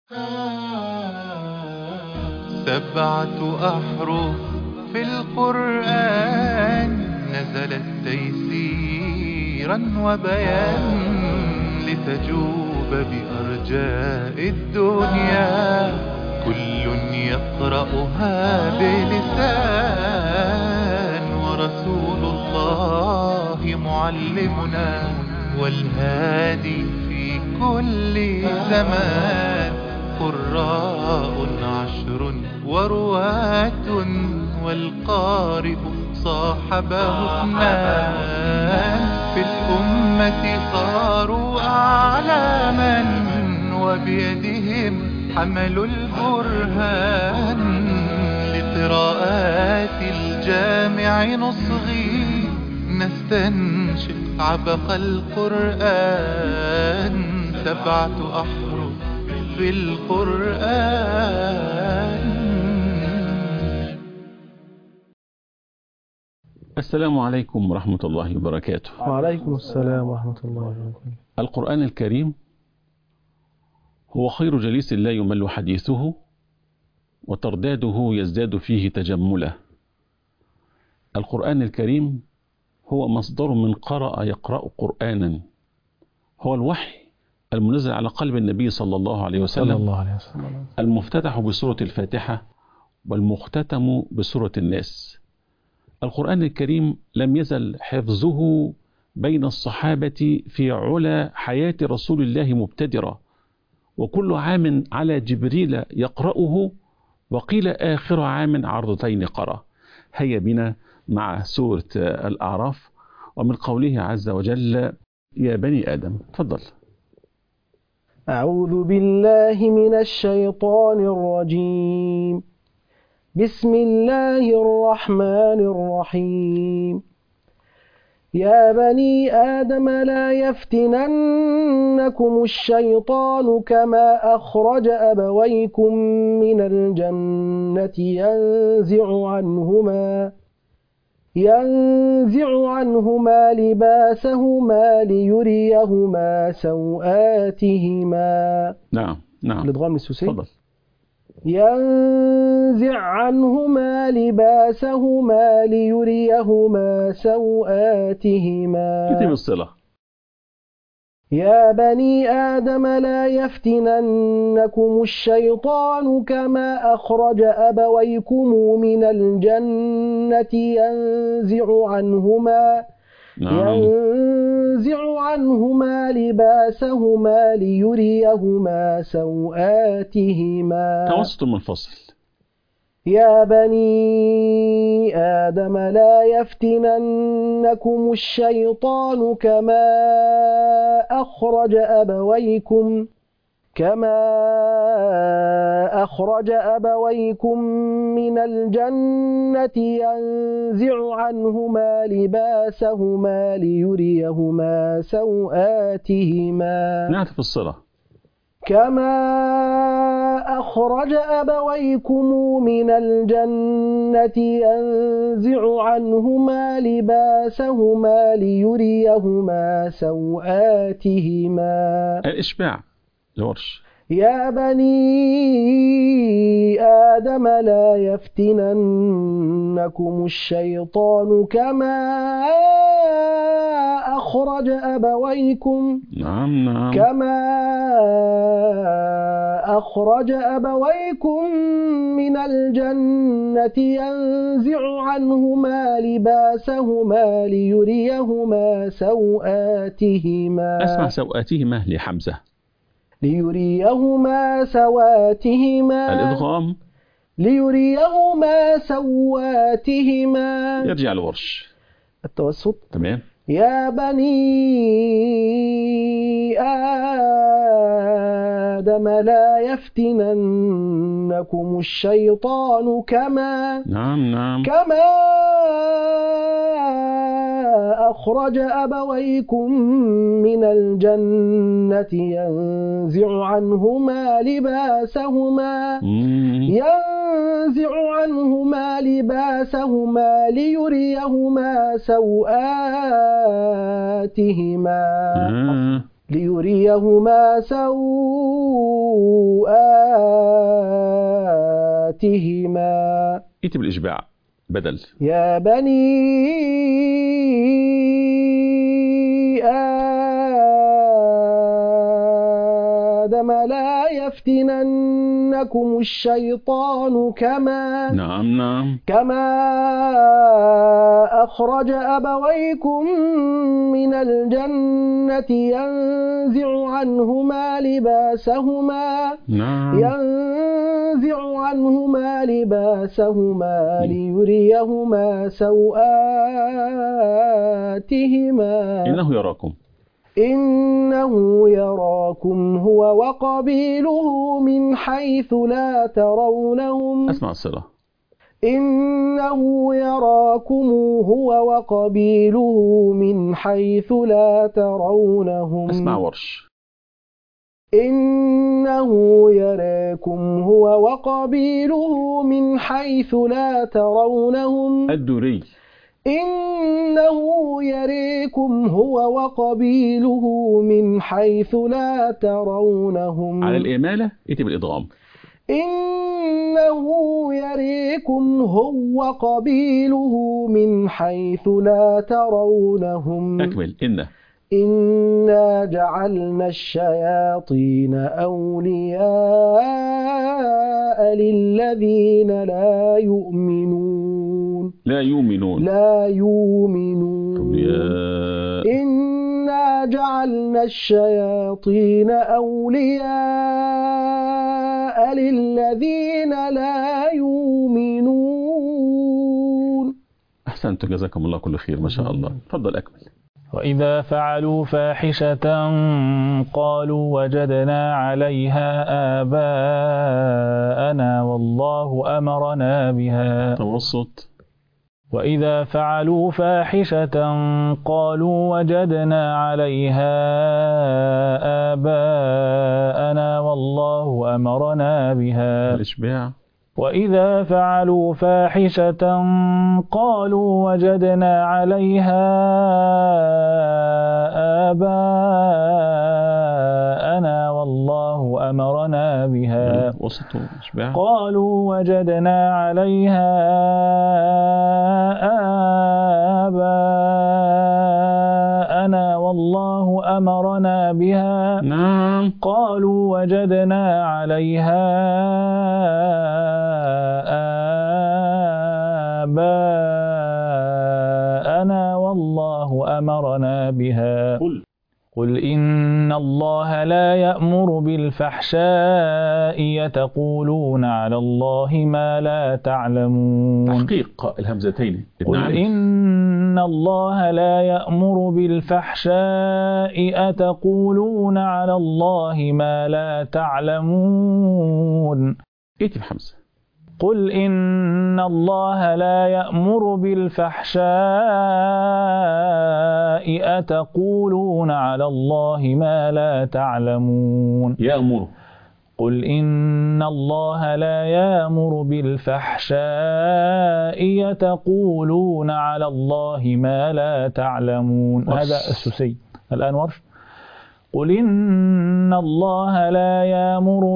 7 أحرف في القرآن نزلت تيسيرا وبيان لتجوب بأرجاء الدنيا، كل يقرأها بلسان، ورسول الله معلمنا والهادي في كل زمان. قراء 10 ورواة والقارئ صاحبه 2، في الأمة صاروا أعلاما وبيدهم حملوا البرهان. لقراءات الجامع نصغي نستنشق عبق القرآن، 7 أحرف في القرآن. السلام عليكم ورحمة الله وبركاته. وعليكم السلام ورحمة الله وبركاته. القرآن الكريم هو خير جليس لا يمل حديثه، وترداده يزداد فيه تجملا. القرآن الكريم هو مصدر من قرأ يقرأ قرآنا، هو الوحي المنزل على قلب النبي صلى الله عليه وسلم، المفتتح بسورة الفاتحة والمختتم بسورة الناس. القرآن الكريم لم يزل حفظه بين الصحابة في علا حياة رسول الله مبتدرة، وكل عام على جبريل يقرأه، وقيل آخر عام عرضتين قرأ. هيا بنا مع سورة الأعراف، ومن قوله عز وجل: يا بني آدم. تفضل. أعوذ بالله من الشيطان الرجيم. بسم الله الرحمن الرحيم. يا بني آدم لا يفتننكم الشيطان كما أخرج أبويكم من الجنة ينزع عنهما لباسهما ليريهما سوآتهما. نعم الإدغام السوسي. تفضل. ينزع عنهما لباسهما ليريهما سوآتهما. كتب الصلة. يا بني آدم لا يفتننكم الشيطان كما أخرج أبويكم من الجنة ينزع عنهما لباسهما ليريهما سوآتهما. توسط منفصل. يا بني آدم لا يفتننكم الشيطان كما أخرج أبويكم من الجنة ينزع عنهما لباسهما ليريهما سوآتهما. نعرف الصلة. كما أخرج أبويكم من الجنة ينزع عنهما لباسهما ليريهما سوآتهما. الإشباع الورش. يا بني آدم لا يفتننكم الشيطان كما أخرج أبويكم من الجنة ينزع عنهما لباسهما ليريهما سوآتهما. أسمع سوآتهما لحمزة. ليريهما سواتهما. الإدغام. ليريهما سواتهما. يرجع الورش. التوسط. تمام. يا بني آدم لا يفتننكم الشيطان كما أخرج أبويكم من الجنة ينزع عنهما لباسهما ليريهما سوآتهما. سوآتهما. ائت بالإشباع بدل. يا بني آدم لا يفتننكم الشيطان كما أخرج أبويكم من الجنة ينزع عنهما لباسهما ليريهما سوآتهما. إنه يراكم هو وقبيله من حيث لا ترونهم. أسمع الصلة. إنه يراكم هو وقبيله من حيث لا ترونهم. أسمع ورش. إنه يراكم هو وقبيله من حيث لا ترونهم. الدوري. إنه يريكم هو وقبيله من حيث لا ترونهم. على الإمالة ائت بالإضغام. إنه يريكم هو وقبيله من حيث لا ترونهم. أكمل. إنا جعلنا الشياطين أولياء للذين لا يؤمنون. إنا جعلنا الشياطين أولياء للذين لا يؤمنون. أحسنت، جزاكم الله كل خير، ما شاء الله. تفضل أكمل. وإذا فعلوا فاحشة قالوا وجدنا عليها آباءنا والله أمرنا بها. توسط. وإذا فعلوا فاحشة قالوا وجدنا عليها آباءنا والله أمرنا بها. الإشباع. وإذا فعلوا فاحشة قالوا وجدنا عليها آباءنا والله أمرنا بها. قالوا وجدنا عليها آباءنا والله أمرنا بها. نعم. قالوا وجدنا عليها آباءنا والله أمرنا بها. قل إن الله لا يأمر بالفحشاء يتقولون على الله ما لا تعلمون. تحقيق الهمزتين. قل إن الله لا يأمر بالفحشاء أتقولون على الله ما لا تعلمون. ائت بحمزة. قل إن الله لا يأمر بالفحشاء أتقولون على الله ما لا تعلمون. يأمر. قل إن الله لا يأمر بالفحشاء يتقولون على الله ما لا تعلمون. هذا السوسي. الآن ورش. قل إن الله لا يأمر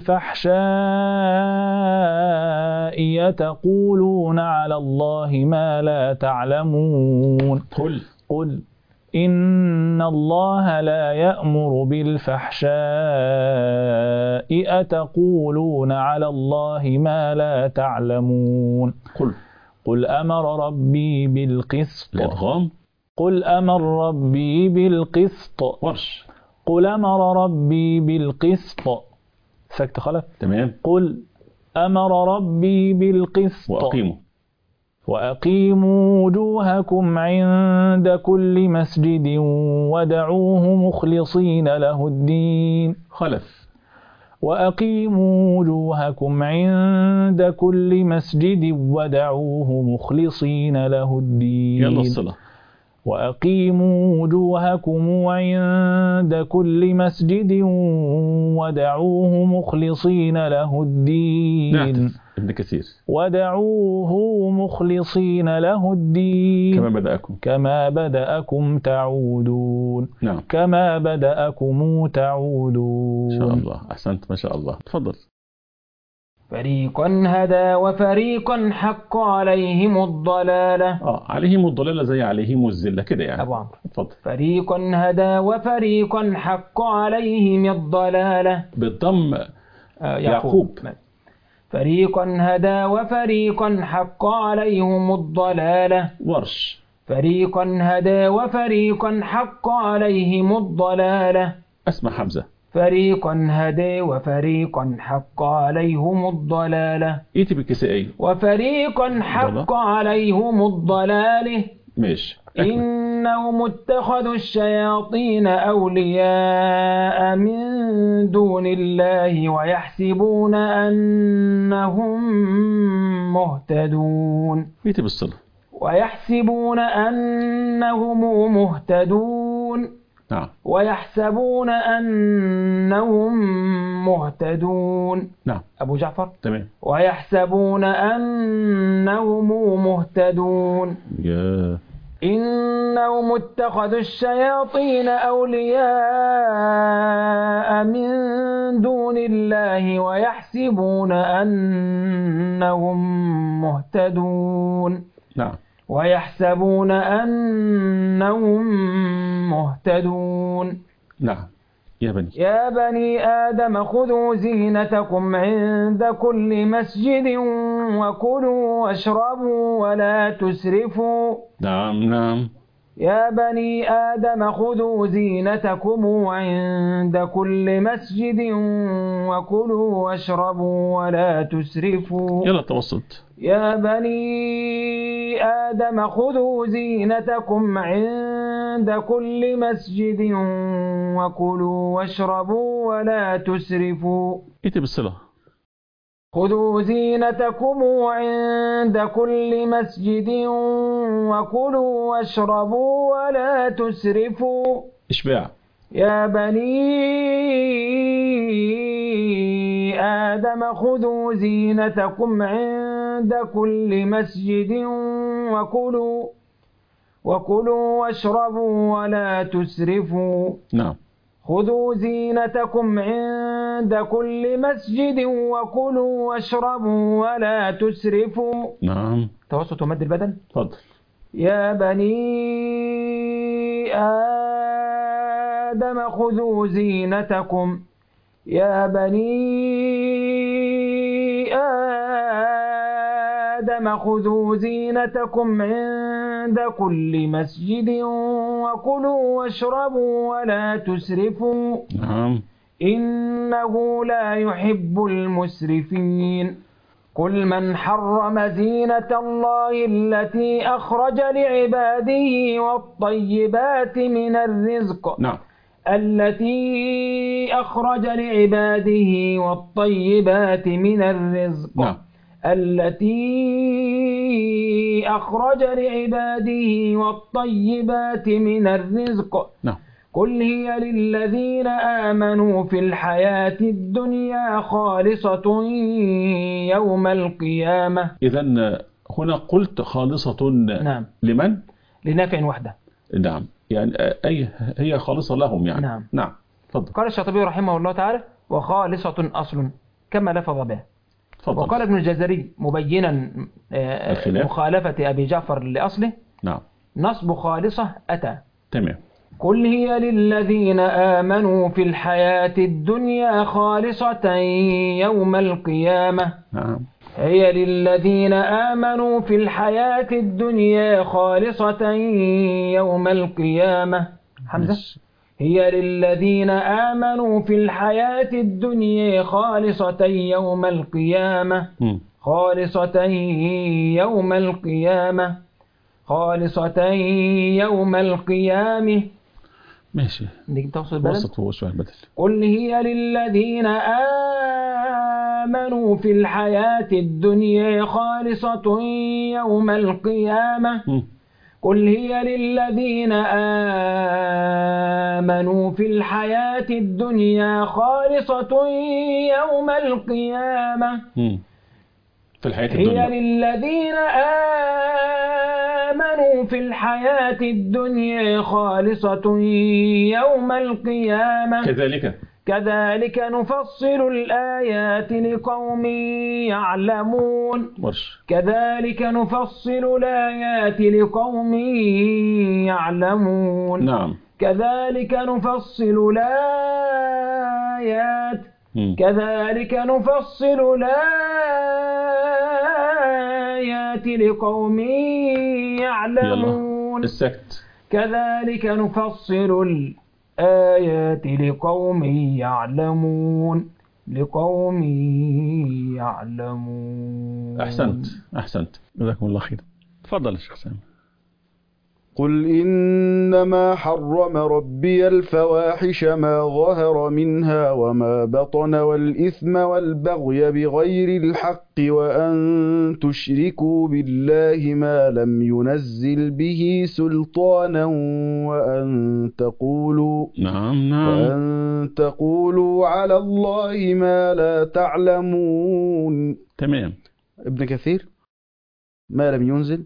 بالفحشاء يتقولون على الله ما لا تعلمون. قل إن الله لا يأمر بالفحشاء أتقولون على الله ما لا تعلمون. قل أمر ربي بالقسط. الإدغام. قل أمر ربي بالقسط. ورش. قل أمر ربي بالقسط. سكت خلف. تمام. قل أمر ربي بالقسط. وأقيموا وجوهكم عند كل مسجد ودعوه مخلصين له الدين. خلف. وأقيموا وجوهكم عند كل مسجد ودعوه مخلصين له الدين. يلا الصلاة. وأقيموا وجوهكم عند كل مسجد ودعوه مخلصين له الدين. نعتف. ابن كثير. ودعوه مخلصين له الدين كما بدأكم تعودون. نعم. كما بدأكم تعودون. إن شاء الله. أحسنت ما شاء الله. تفضل. فريقا هدى وفريقا حق عليهم الضلالة. عليهم الضلالة زي عليهم الذلة كده يعني. أبو عمرو اتفضل. فريقا هدى وفريقا حق عليهم الضلالة بالضم. يعقوب. فريقا هدى وفريقا حق عليهم الضلالة. ورش. فريقا هدى وفريقا حق عليهم الضلالة. أسمع حمزة. فريقا هدى وفريقا حق عليهم الضلالة. ايتي بالكسائية. وفريقا حق عليهم الضلالة. ماشي. إنهم اتخذوا الشياطين أولياء من دون الله ويحسبون أنهم مهتدون. ايتي بالصلة. ويحسبون أنهم مهتدون. نعم. ويحسبون أنهم مهتدون. نعم. أبو جعفر. تمام. ويحسبون أنهم مهتدون. إنهم اتخذوا الشياطين أولياء من دون الله ويحسبون أنهم مهتدون. نعم. ويحسبون أنهم مهتدون. نعم. يا بني آدم خذوا زينتكم عند كل مسجد وكلوا واشربوا ولا تسرفوا. نعم. نعم. يا بني آدم خذوا زينتكم عند كل مسجد وكلوا واشربوا ولا تسرفوا. يلا توسط. يا بني آدم خذوا زينتكم عند كل مسجد وكلوا واشربوا ولا تسرفوا. ايتي بالصلة. خذوا زينتكم عند كل مسجد وكلوا واشربوا ولا تسرفوا. اشباع. يا بني آدم خذوا زينتكم عند كل مسجد وكلوا واشربوا ولا تسرفوا. نعم. خذوا زينتكم عند كل مسجد وكلوا واشربوا ولا تسرفوا. نعم. توسط ومد البدن. تفضل. يا بني آدم خذوا زينتكم. يا بني آدم خذوا زينتكم عند كل مسجد وكلوا واشربوا ولا تسرفوا. نعم. إنه لا يحب المسرفين. قل من حرم زينة الله التي أخرج لعباده والطيبات من الرزق. نعم. التي أخرج لعباده والطيبات من الرزق. نعم. التي أخرج لعباده والطيبات من الرزق. نعم. قل هي للذين آمنوا في الحياة الدنيا خالصة يوم القيامة. إذن هنا قلت خالصة. نعم. لمن؟ لنافع وحده. نعم. يعني أي هي خالصة لهم يعني. نعم. نعم. فضل. قال الشاطبي رحمه الله تعالى وخالصة أصل كما لفظ به. فضل. وقال ابن الجزري مبينا مخالفة أبي جعفر لأصله. نعم. نصب خالصة أتى. تمام. قل هي للذين آمنوا في الحياة الدنيا خالصة يوم القيامة. نعم. هي للذين آمنوا في الحياة الدنيا خالصة يوم القيامة. حمزة. هي للذين آمنوا في الحياة الدنيا خالصة يوم القيامة. خالصة يوم القيامة. خالصة يوم القيامة. ماشي. وسط هو شوية بدل. قل هي للذين آمنوا في الحياة الدنيا خالصة يوم القيامة. قل هي للذين آمنوا في الحياة الدنيا خالصة يوم القيامة. في الحياة الدنيا. هي للذين آمنوا في الحياة الدنيا خالصة يوم القيامة. كذلك. كذلك نفصل الآيات لقوم يعلمون. كذلك نفصل الآيات لقوم يعلمون. نعم. كذلك نفصل الآيات كذلك نفصل الآيات لقوم يعلمون. السكت. كذلك نفصل الآيات لقوم يعلمون. لقوم يعلمون. أحسنت جزاكم الله خير. تفضل يا شيخ سامي. قل إنما حرم ربي الفواحش ما ظهر منها وما بطن والإثم والبغي بغير الحق وأن تشركوا بالله ما لم ينزل به سلطانا وأن تقولوا على الله ما لا تعلمون. تمام. ابن كثير ما لم ينزل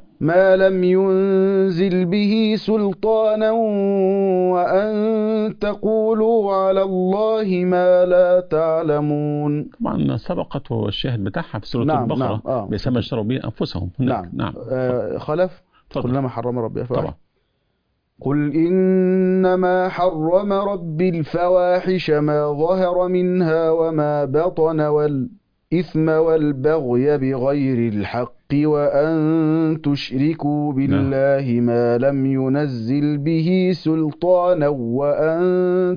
به سلطانا وأن تقولوا على الله ما لا تعلمون. طبعا سبقت والشاهد بتاعها في سورة البقرة بسبب اشتروا به أنفسهم. نعم. خلف. قل إنما حرم ربي الفواحش. طبعا. قل إنما حرم ربي الفواحش ما ظهر منها وما بطن والإثم والبغي بغير الحق وأن تشركوا بالله ما لم ينزل به سلطانا وأن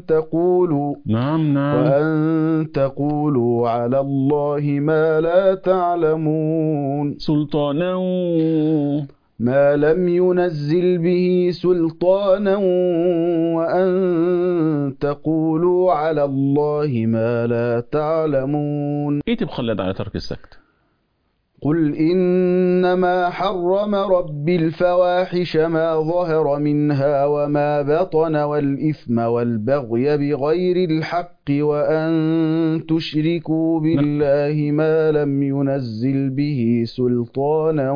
تقولوا على الله ما لا تعلمون. سلطانا ما لم ينزل به سلطانا وأن تقولوا على الله ما لا تعلمون. إيه تبخلد على ترك السكت؟ قل إنما حرم ربي الفواحش ما ظهر منها وما بطن والإثم والبغي بغير الحق وأن تشركوا بالله ما لم ينزل به سلطانا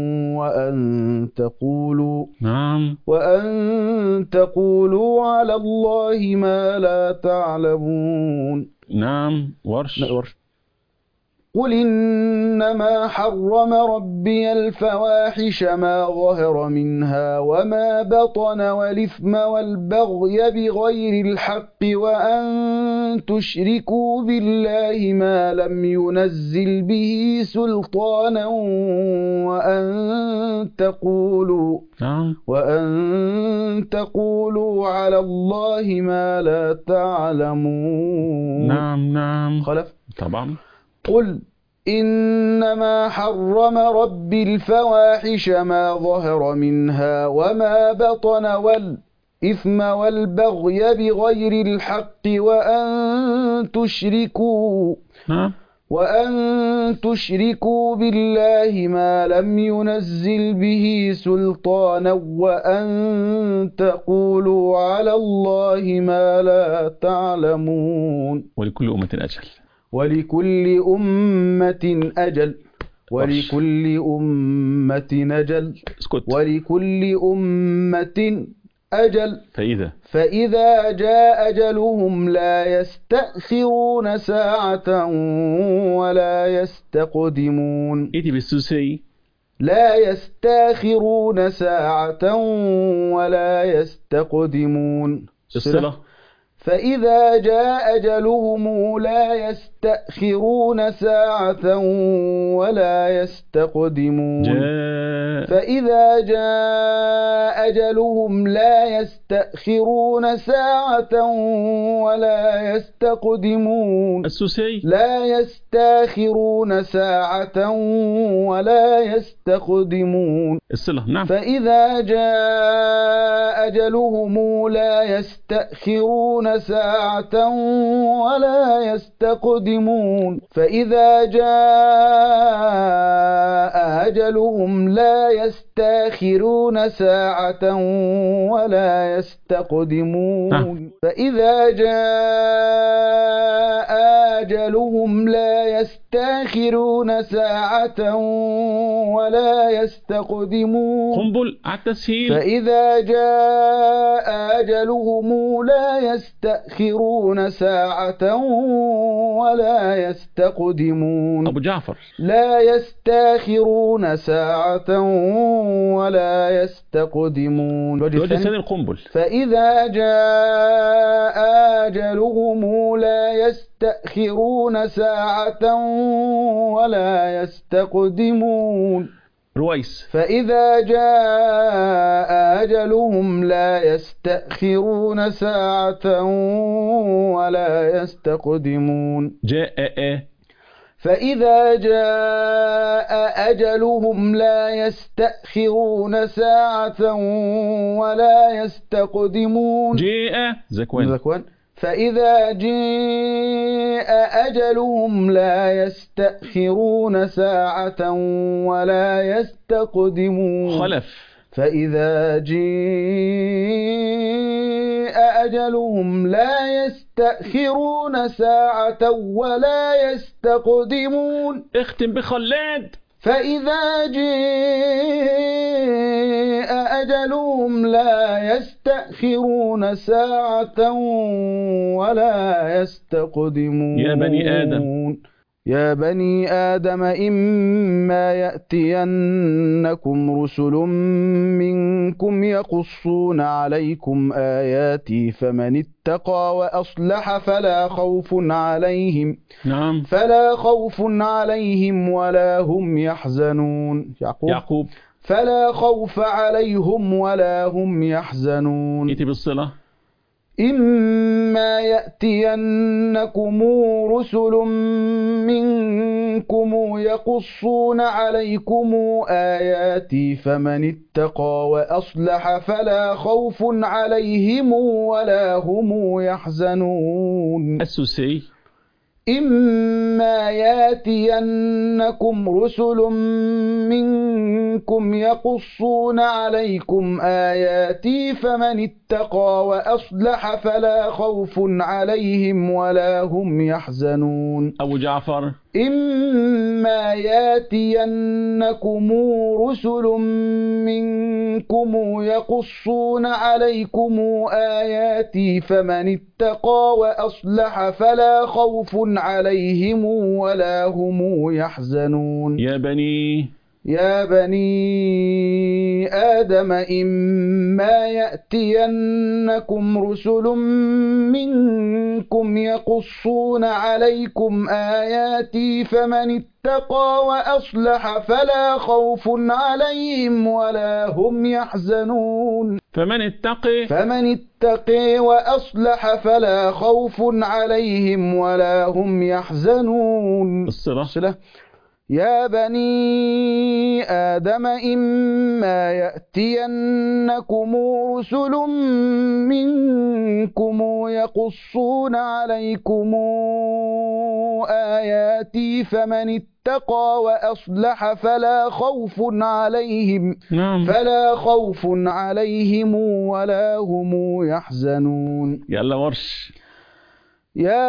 وأن تقولوا على الله ما لا تعلمون. نعم. ورش. قل إنما حرم ربي الفواحش ما ظهر منها وما بطن والإثم والبغي بغير الحق وأن تشركوا بالله ما لم ينزل به سلطانا وأن تقولوا على الله ما لا تعلمون. نعم. خلف. طبعا. قل إنما حرم ربي الفواحش ما ظهر منها وما بطن والإثم والبغي بغير الحق وأن تشركوا بالله ما لم ينزل به سلطانا وأن تقولوا على الله ما لا تعلمون. ولكل أمة أجل. ولكل أمة أجل. ولكل أمة أجل. فإذا جاء أجلهم لا يستأخرون ساعة ولا يستقدمون. لا يستأخرون ساعة ولا يستقدمون. فإذا جاء أجلهم لا يستأخرون ساعة ولا يستقدمون. فإذا جاء أجلهم لا يستأخرون ساعة ولا يستقدمون. لا يستأخرون ساعة ولا يستقدمون. فإذا جاء أجلهم لا يستأخرون ساعة ولا يستقدمون. فإذا جاء أجلهم لا يستأخرون يستأخرون ساعة ولا يستقدمون فإذا جاء أجلهم لا يستأخرون ساعة ولا يستقدمون قنبل على التسهيل. فإذا جاء أجلهم لا يستأخرون ساعة ولا يستقدمون. أبو جعفر. لا يستأخرون ساعة ولا يستقدمون. الوجه الثاني القنبل. فإذا جاء أجلهم لا يستأخرون ساعة ولا يستقدمون. رويس. فإذا جاء أجلهم لا يستأخرون ساعة ولا يستقدمون. جاء. فإذا جاء أجلهم لا يستأخرون ساعة ولا يستقدمون. جاء زكوان. فإذا جاء أجلهم لا يستأخرون ساعة ولا يستقدمون. خلف. فإذا جاء أجلهم لا يستأخرون ساعة ولا يستقدمون. اختم بخلاد. فإذا جاء أجلهم لا يستأخرون ساعة ولا يستقدمون. يا بني آدم. يا بني آدم إما يأتينكم رسل منكم يقصون عليكم آياتي فمن اتقى وأصلح فلا خوف عليهم. نعم. فلا خوف عليهم ولا هم يحزنون. يعقوب. فلا خوف عليهم ولا هم يحزنون. إيتي بالصلة. إما يأتينكم رسل منكم يقصون عليكم آياتي فمن اتقى وأصلح فلا خوف عليهم ولا هم يحزنون. السوسي. إما ياتينكم رسل منكم يقصون عليكم آياتي فمن اتقى وأصلح فلا خوف عليهم ولا هم يحزنون. أبو جعفر. إما ياتينكم رسل منكم يقصون عليكم آياتي فمن اتقى وأصلح فلا خوف عليهم ولا هم يحزنون. يا بني آدم إما يأتينكم رسل منكم يقصون عليكم آياتي فمن اتقى وأصلح فلا خوف عليهم ولا هم يحزنون. فمن اتقي وأصلح فلا خوف عليهم ولا هم يحزنون. الصلة. يا بني آدم إما يأتينكم رسل منكم يقصون عليكم آياتي فمن اتقى وأصلح فلا خوف عليهم. فلا خوف عليهم ولا هم يحزنون. يلا ورش. يا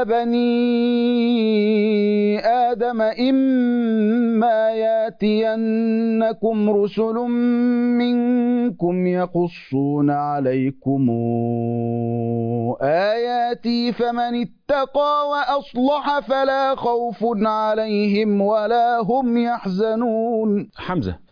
بني آدم إما يأتينكم رسل منكم يقصون عليكم آياتي فمن اتقى وأصلح فلا خوف عليهم ولا هم يحزنون. حمزة.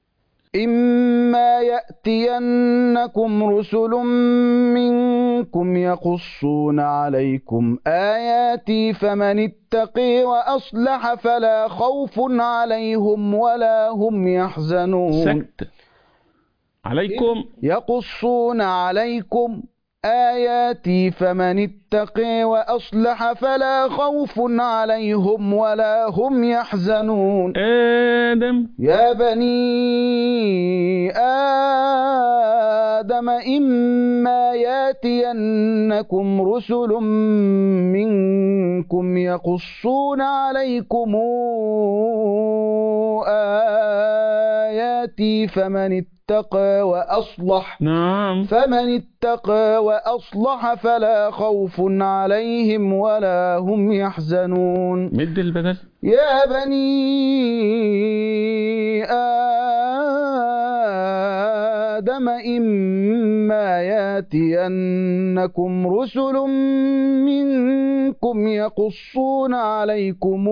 إما يأتينكم رسل منكم يقصون عليكم آياتي فمن اتقي وأصلح فلا خوف عليهم ولا هم يحزنون. سكت. عليكم. يقصون عليكم آياتي فمن اتقي وأصلح فلا خوف عليهم ولا هم يحزنون. آدم. يا بني آدم إما ياتينكم رسل منكم يقصون عليكم آياتي آياتي فمن اتقى وأصلح نعم. فمن اتقى وأصلح فلا خوف عليهم ولا هم يحزنون. مد البدل. يا بني آدم إما ياتينكم رسل منكم يقصون عليكم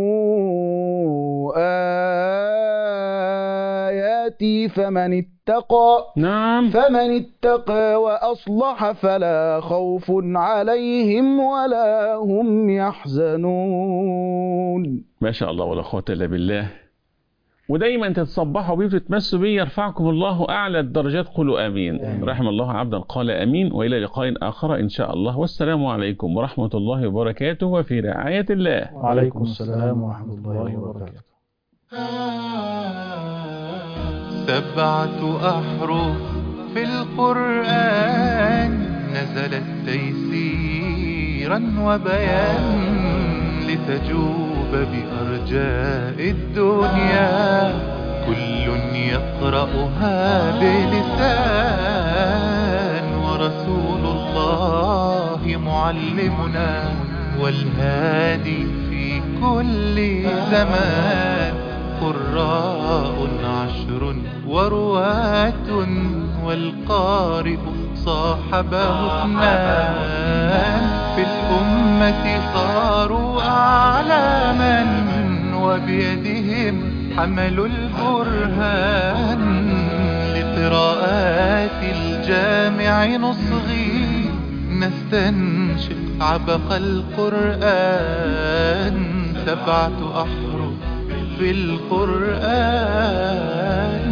آياتي نعم. فمن اتقى وأصلح فلا خوف عليهم ولا هم يحزنون. ما شاء الله ولا قوة إلا بالله. ودايما تتصبحوا بيه وتتمسوا بيه يرفعكم الله أعلى الدرجات. قولوا آمين. رحم الله عبدا قال آمين. وإلى لقاء آخر إن شاء الله، والسلام عليكم ورحمة الله وبركاته، وفي رعاية الله. وعليكم السلام ورحمة الله وبركاته. 7 أحرف في القرآن نزلت تيسيرا وبيان لتجوب بأرجاء الدنيا، كل يقرأها بلسان، ورسول الله معلمنا والهادي في كل زمان. قراء 10 ورواة والقارئ صاحبه 2، في الأمة صاروا أعلاما وبيدهم حملوا البرهان. لقراءات الجامع نصغي نستنشق عبق القرآن، 7 أحرف في القرآن.